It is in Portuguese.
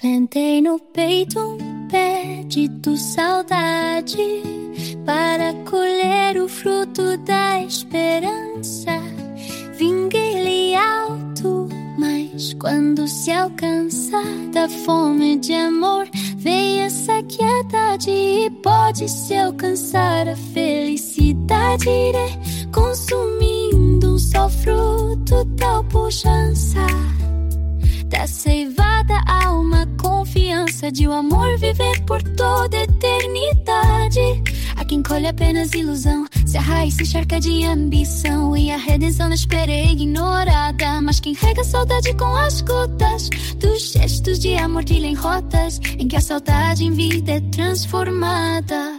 Plantei no peito um pé de tua saudade para colher o fruto da esperança. Vinguei-lhe alto, mas quando se alcança da fome de amor, vem a saciedade e pode-se alcançar a felicidade. Irei consumindo um só fruto, tal pujança da ceivada alma, confiança de um amor viver por toda a eternidade. Há quem colhe apenas ilusão, se a raiz se encharca de ambição e a redenção na espera é ignorada. Mas quem rega a saudade com as gotas dos gestos de amor trilhem rotas em que a saudade em vida é transformada.